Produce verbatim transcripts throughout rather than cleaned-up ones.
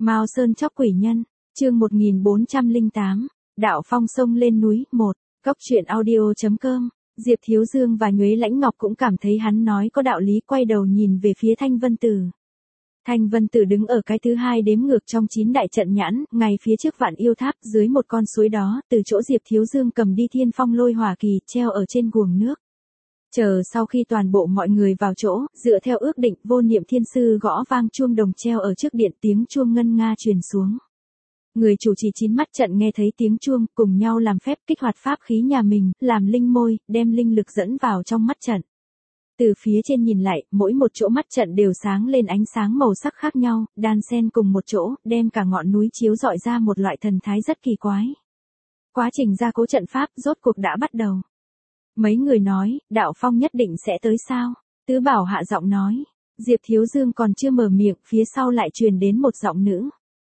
Mao Sơn chóc quỷ nhân, chương một nghìn bốn trăm lẻ tám, Đạo Phong xông lên núi, một, Cốc truyện audio chấm com. Diệp Thiếu Dương và Nhuế Lãnh Ngọc cũng cảm thấy hắn nói có đạo lý, quay đầu nhìn về phía Thanh Vân Tử. Thanh Vân Tử đứng ở cái thứ hai đếm ngược trong chín đại trận nhãn, ngay phía trước Vạn Yêu Tháp, dưới một con suối đó, từ chỗ Diệp Thiếu Dương cầm đi Thiên Phong Lôi Hỏa Kỳ, treo ở trên guồng nước. Chờ sau khi toàn bộ mọi người vào chỗ, dựa theo ước định, Vô Niệm Thiên Sư gõ vang chuông đồng treo ở trước điện, tiếng chuông ngân nga truyền xuống. Người chủ trì chín mắt trận nghe thấy tiếng chuông, cùng nhau làm phép kích hoạt pháp khí nhà mình, làm linh môi, đem linh lực dẫn vào trong mắt trận. Từ phía trên nhìn lại, mỗi một chỗ mắt trận đều sáng lên ánh sáng màu sắc khác nhau, đan xen cùng một chỗ, đem cả ngọn núi chiếu rọi ra một loại thần thái rất kỳ quái. Quá trình gia cố trận pháp rốt cuộc đã bắt đầu. Mấy người nói, Đạo Phong nhất định sẽ tới sao? Tứ Bảo hạ giọng nói. Diệp Thiếu Dương còn chưa mở miệng, phía sau lại truyền đến một giọng nữ.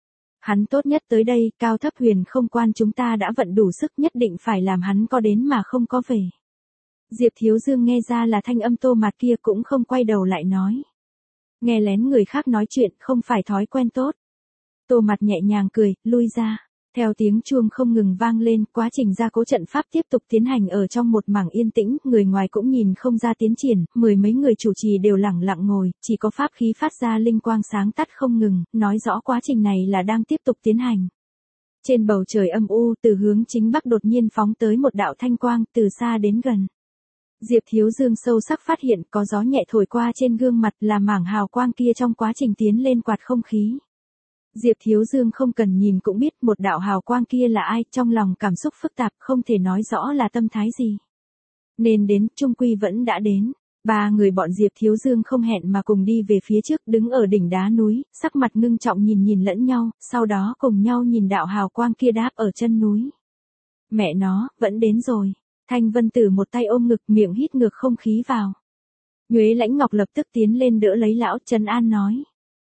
Hắn tốt nhất tới đây, cao thấp huyền không quan chúng ta đã vận đủ sức, nhất định phải làm hắn có đến mà không có về. Diệp Thiếu Dương nghe ra là thanh âm Tô Mạt kia, cũng không quay đầu lại nói. Nghe lén người khác nói chuyện không phải thói quen tốt. Tô Mạt nhẹ nhàng cười, lui ra. Theo tiếng chuông không ngừng vang lên, quá trình gia cố trận pháp tiếp tục tiến hành ở trong một mảng yên tĩnh, người ngoài cũng nhìn không ra tiến triển, mười mấy người chủ trì đều lẳng lặng ngồi, chỉ có pháp khí phát ra linh quang sáng tắt không ngừng, nói rõ quá trình này là đang tiếp tục tiến hành. Trên bầu trời âm u, từ hướng chính bắc đột nhiên phóng tới một đạo thanh quang, từ xa đến gần. Diệp Thiếu Dương sâu sắc phát hiện có gió nhẹ thổi qua trên gương mặt, là mảng hào quang kia trong quá trình tiến lên quạt không khí. Diệp Thiếu Dương không cần nhìn cũng biết một đạo hào quang kia là ai, trong lòng cảm xúc phức tạp, không thể nói rõ là tâm thái gì. Nên đến, chung quy vẫn đã đến. Ba người bọn Diệp Thiếu Dương không hẹn mà cùng đi về phía trước, đứng ở đỉnh đá núi, sắc mặt ngưng trọng nhìn nhìn lẫn nhau, sau đó cùng nhau nhìn đạo hào quang kia đáp ở chân núi. Mẹ nó, vẫn đến rồi. Thanh Vân Tử một tay ôm ngực, miệng hít ngược không khí vào. Nhuế Lãnh Ngọc lập tức tiến lên đỡ lấy lão, trấn an nói.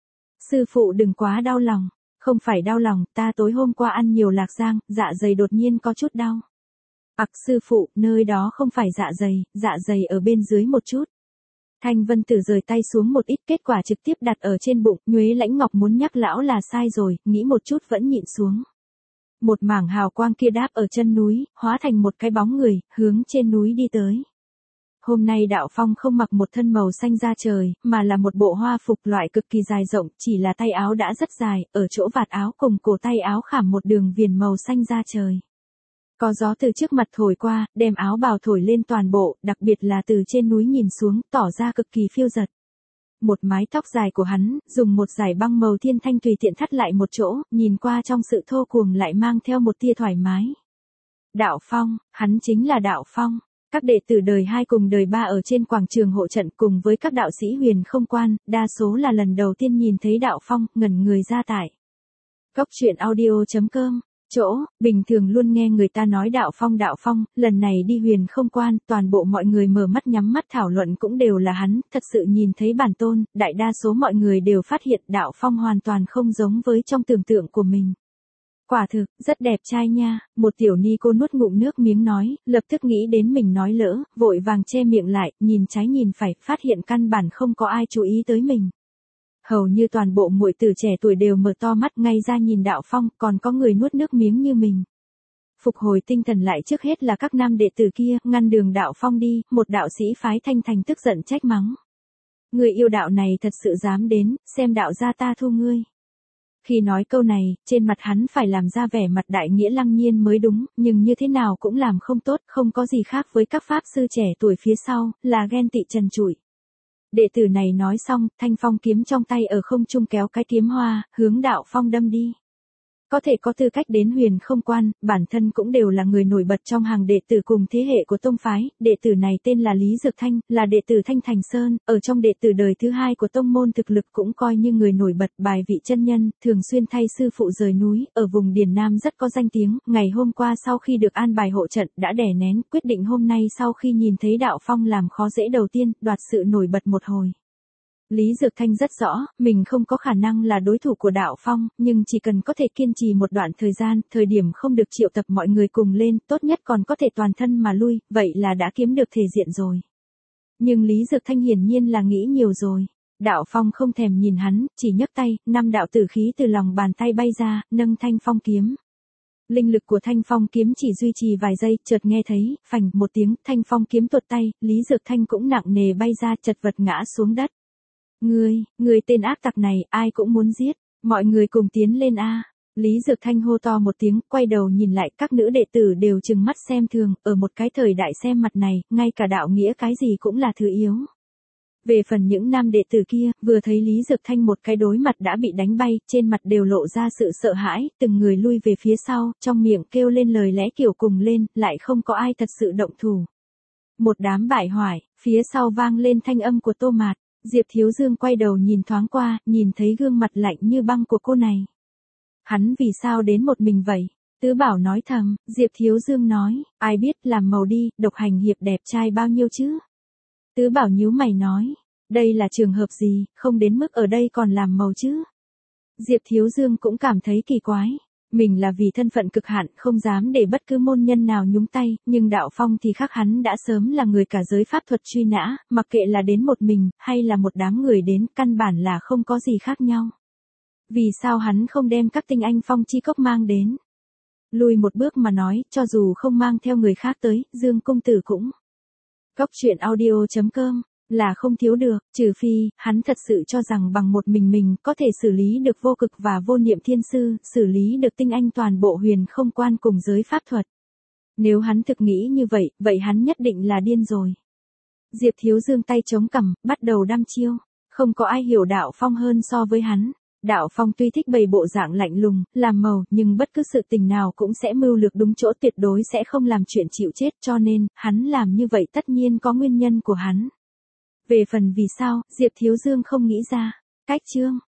Sư phụ đừng quá đau lòng, không phải đau lòng, ta tối hôm qua ăn nhiều lạc giang, dạ dày đột nhiên có chút đau. Ặc sư phụ, nơi đó không phải dạ dày, dạ dày ở bên dưới một chút. Thanh Vân Tử rời tay xuống một ít, kết quả trực tiếp đặt ở trên bụng, Nhuế Lãnh Ngọc muốn nhắc lão là sai rồi, nghĩ một chút vẫn nhịn xuống. Một mảng hào quang kia đáp ở chân núi, hóa thành một cái bóng người, hướng trên núi đi tới. Hôm nay Đạo Phong không mặc một thân màu xanh da trời, mà là một bộ hoa phục loại cực kỳ dài rộng, chỉ là tay áo đã rất dài, ở chỗ vạt áo cùng cổ tay áo khảm một đường viền màu xanh da trời. Có gió từ trước mặt thổi qua, đem áo bào thổi lên toàn bộ, đặc biệt là từ trên núi nhìn xuống, tỏ ra cực kỳ phiêu dật. Một mái tóc dài của hắn, dùng một dải băng màu thiên thanh tùy tiện thắt lại một chỗ, nhìn qua trong sự thô cuồng lại mang theo một tia thoải mái. Đạo Phong, hắn chính là Đạo Phong. Các đệ tử đời hai cùng đời ba ở trên quảng trường hộ trận cùng với các đạo sĩ huyền không quan, đa số là lần đầu tiên nhìn thấy Đạo Phong, ngẩn người ra tại. Cốc truyện audio chấm com. Chỗ, bình thường luôn nghe người ta nói Đạo Phong Đạo Phong, lần này đi huyền không quan, toàn bộ mọi người mở mắt nhắm mắt thảo luận cũng đều là hắn, thật sự nhìn thấy bản tôn, đại đa số mọi người đều phát hiện Đạo Phong hoàn toàn không giống với trong tưởng tượng của mình. Quả thực, rất đẹp trai nha, một tiểu ni cô nuốt ngụm nước miếng nói, lập tức nghĩ đến mình nói lỡ, vội vàng che miệng lại, nhìn trái nhìn phải, phát hiện căn bản không có ai chú ý tới mình. Hầu như toàn bộ muội tử trẻ tuổi đều mở to mắt ngay ra nhìn Đạo Phong, còn có người nuốt nước miếng như mình. Phục hồi tinh thần lại trước hết là các nam đệ tử kia, ngăn đường Đạo Phong đi, một đạo sĩ phái Thanh Thành tức giận trách mắng. Người yêu đạo này thật sự dám đến, xem đạo gia ta thu ngươi. Khi nói câu này, trên mặt hắn phải làm ra vẻ mặt đại nghĩa lăng nhiên mới đúng, nhưng như thế nào cũng làm không tốt, không có gì khác với các pháp sư trẻ tuổi phía sau, là ghen tị trần trụi. Đệ tử này nói xong, thanh phong kiếm trong tay ở không trung kéo cái kiếm hoa, hướng Đạo Phong đâm đi. Có thể có tư cách đến huyền không quan, bản thân cũng đều là người nổi bật trong hàng đệ tử cùng thế hệ của tông phái, đệ tử này tên là Lý Dược Thanh, là đệ tử Thanh Thành Sơn, ở trong đệ tử đời thứ hai của tông môn thực lực cũng coi như người nổi bật, bài vị chân nhân, thường xuyên thay sư phụ rời núi, ở vùng Điền Nam rất có danh tiếng, ngày hôm qua sau khi được an bài hộ trận, đã đè nén, quyết định hôm nay sau khi nhìn thấy Đạo Phong làm khó dễ đầu tiên, đoạt sự nổi bật một hồi. Lý Dược Thanh rất rõ, mình không có khả năng là đối thủ của Đạo Phong, nhưng chỉ cần có thể kiên trì một đoạn thời gian, thời điểm không được triệu tập mọi người cùng lên, tốt nhất còn có thể toàn thân mà lui, vậy là đã kiếm được thể diện rồi. Nhưng Lý Dược Thanh hiển nhiên là nghĩ nhiều rồi. Đạo Phong không thèm nhìn hắn, chỉ nhấc tay, năm đạo tử khí từ lòng bàn tay bay ra, nâng thanh phong kiếm. Linh lực của thanh phong kiếm chỉ duy trì vài giây, chợt nghe thấy, phành một tiếng, thanh phong kiếm tuột tay, Lý Dược Thanh cũng nặng nề bay ra, chật vật ngã xuống đất. Ngươi, ngươi tên ác tặc này, ai cũng muốn giết, mọi người cùng tiến lên a. Lý Dược Thanh hô to một tiếng, quay đầu nhìn lại, các nữ đệ tử đều trừng mắt xem thường, ở một cái thời đại xem mặt này, ngay cả đạo nghĩa cái gì cũng là thứ yếu. Về phần những nam đệ tử kia, vừa thấy Lý Dược Thanh một cái đối mặt đã bị đánh bay, trên mặt đều lộ ra sự sợ hãi, từng người lui về phía sau, trong miệng kêu lên lời lẽ kiểu cùng lên, lại không có ai thật sự động thủ. Một đám bại hoại, phía sau vang lên thanh âm của Tô Mạt, Diệp Thiếu Dương quay đầu nhìn thoáng qua, nhìn thấy gương mặt lạnh như băng của cô này. Hắn vì sao đến một mình vậy? Tứ Bảo nói thầm, Diệp Thiếu Dương nói, ai biết làm màu đi, độc hành hiệp đẹp trai bao nhiêu chứ? Tứ Bảo nhíu mày nói, đây là trường hợp gì, không đến mức ở đây còn làm màu chứ? Diệp Thiếu Dương cũng cảm thấy kỳ quái, mình là vì thân phận cực hạn không dám để bất cứ môn nhân nào nhúng tay, nhưng Đạo Phong thì khác, hắn đã sớm là người cả giới pháp thuật truy nã, mặc kệ là đến một mình, hay là một đám người đến, căn bản là không có gì khác nhau. Vì sao hắn không đem các tinh anh phong chi cốc mang đến? Lùi một bước mà nói, cho dù không mang theo người khác tới, Dương công tử cũng. Cốc truyện audio chấm com, là không thiếu được, trừ phi, hắn thật sự cho rằng bằng một mình mình có thể xử lý được vô cực và vô niệm thiên sư, xử lý được tinh anh toàn bộ huyền không quan cùng giới pháp thuật. Nếu hắn thực nghĩ như vậy, vậy hắn nhất định là điên rồi. Diệp Thiếu Dương tay chống cằm, bắt đầu đăm chiêu, không có ai hiểu Đạo Phong hơn so với hắn. Đạo Phong tuy thích bày bộ dạng lạnh lùng, làm màu, nhưng bất cứ sự tình nào cũng sẽ mưu lược đúng chỗ, tuyệt đối sẽ không làm chuyện chịu chết, cho nên, hắn làm như vậy tất nhiên có nguyên nhân của hắn. Về phần vì sao, Diệp Thiếu Dương không nghĩ ra. Cách chương